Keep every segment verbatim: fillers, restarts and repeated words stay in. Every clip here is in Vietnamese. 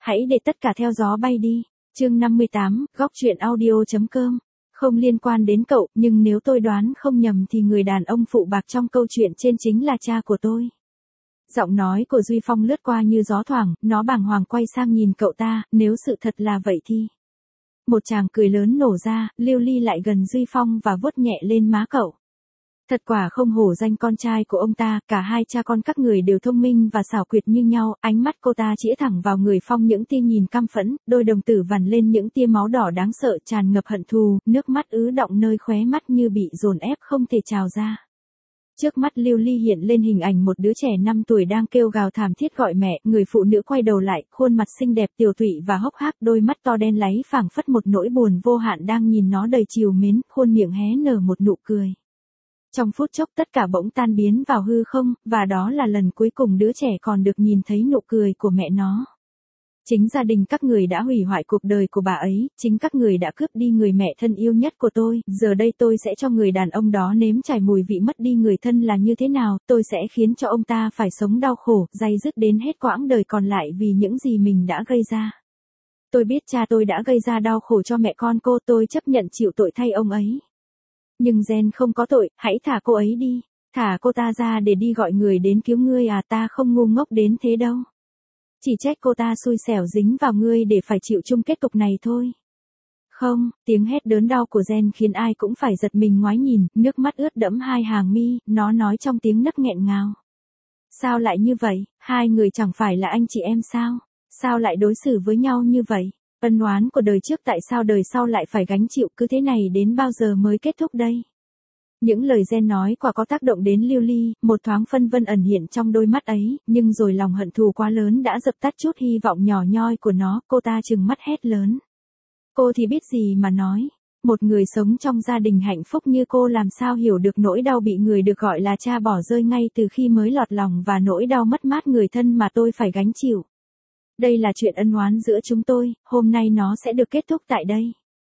Hãy để tất cả theo gió bay đi. Chương năm mươi tám, góc truyện audio.com. Không liên quan đến cậu, nhưng nếu tôi đoán không nhầm thì người đàn ông phụ bạc trong câu chuyện trên chính là cha của tôi. Giọng nói của Duy Phong lướt qua như gió thoảng, nó bàng hoàng quay sang nhìn cậu ta, nếu sự thật là vậy thì... Một tràng cười lớn nổ ra, Lưu Ly lại gần Duy Phong và vuốt nhẹ lên má cậu. Thật quả không hổ danh con trai của ông ta, cả hai cha con các người đều thông minh và xảo quyệt như nhau, ánh mắt cô ta chĩa thẳng vào người Phong những tia nhìn căm phẫn, đôi đồng tử vằn lên những tia máu đỏ đáng sợ tràn ngập hận thù, nước mắt ứ đọng nơi khóe mắt như bị dồn ép không thể trào ra. Trước mắt Lưu Ly hiện lên hình ảnh một đứa trẻ năm tuổi đang kêu gào thảm thiết gọi mẹ, người phụ nữ quay đầu lại, khuôn mặt xinh đẹp tiều tụy và hốc hác, đôi mắt to đen láy phảng phất một nỗi buồn vô hạn đang nhìn nó đầy trìu mến, khuôn miệng hé nở một nụ cười. Trong phút chốc tất cả bỗng tan biến vào hư không, và đó là lần cuối cùng đứa trẻ còn được nhìn thấy nụ cười của mẹ nó. Chính gia đình các người đã hủy hoại cuộc đời của bà ấy, chính các người đã cướp đi người mẹ thân yêu nhất của tôi, giờ đây tôi sẽ cho người đàn ông đó nếm trải mùi vị mất đi người thân là như thế nào, tôi sẽ khiến cho ông ta phải sống đau khổ, day dứt đến hết quãng đời còn lại vì những gì mình đã gây ra. Tôi biết cha tôi đã gây ra đau khổ cho mẹ con cô, tôi chấp nhận chịu tội thay ông ấy. Nhưng Jen không có tội, hãy thả cô ấy đi, thả cô ta ra để đi gọi người đến cứu ngươi à, ta không ngu ngốc đến thế đâu. Chỉ trách cô ta xui xẻo dính vào ngươi để phải chịu chung kết cục này thôi. Không, tiếng hét đớn đau của Jen khiến ai cũng phải giật mình ngoái nhìn, nước mắt ướt đẫm hai hàng mi, nó nói trong tiếng nấc nghẹn ngào. Sao lại như vậy, hai người chẳng phải là anh chị em sao? Sao lại đối xử với nhau như vậy? Ân oán của đời trước tại sao đời sau lại phải gánh chịu, cứ thế này đến bao giờ mới kết thúc đây? Những lời Jen nói quả có tác động đến Lưu Ly, một thoáng phân vân ẩn hiện trong đôi mắt ấy, nhưng rồi lòng hận thù quá lớn đã dập tắt chút hy vọng nhỏ nhoi của nó, cô ta trừng mắt hét lớn. Cô thì biết gì mà nói, một người sống trong gia đình hạnh phúc như cô làm sao hiểu được nỗi đau bị người được gọi là cha bỏ rơi ngay từ khi mới lọt lòng và nỗi đau mất mát người thân mà tôi phải gánh chịu. Đây là chuyện ân oán giữa chúng tôi, hôm nay nó sẽ được kết thúc tại đây.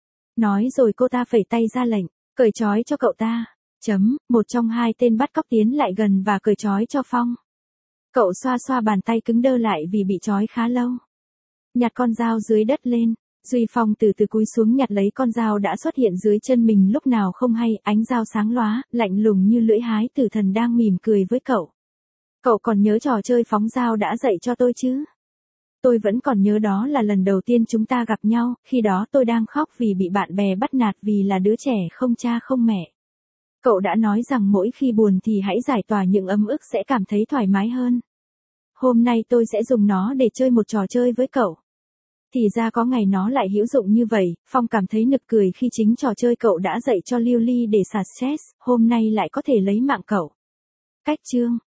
Nói rồi cô ta phẩy tay ra lệnh, cởi trói cho cậu ta. Chấm, một trong hai tên bắt cóc tiến lại gần và cởi trói cho Phong. Cậu xoa xoa bàn tay cứng đơ lại vì bị trói khá lâu. Nhặt con dao dưới đất lên, Duy Phong từ từ cúi xuống nhặt lấy con dao đã xuất hiện dưới chân mình lúc nào không hay, ánh dao sáng lóa, lạnh lùng như lưỡi hái tử thần đang mỉm cười với cậu. Cậu còn nhớ trò chơi phóng dao đã dạy cho tôi chứ? Tôi vẫn còn nhớ đó là lần đầu tiên chúng ta gặp nhau, khi đó tôi đang khóc vì bị bạn bè bắt nạt vì là đứa trẻ không cha không mẹ. Cậu đã nói rằng mỗi khi buồn thì hãy giải tỏa những ấm ức sẽ cảm thấy thoải mái hơn. Hôm nay tôi sẽ dùng nó để chơi một trò chơi với cậu. Thì ra có ngày nó lại hữu dụng như vậy, Phong cảm thấy nực cười khi chính trò chơi cậu đã dạy cho Lưu Ly để xả stress, hôm nay lại có thể lấy mạng cậu. Cách chương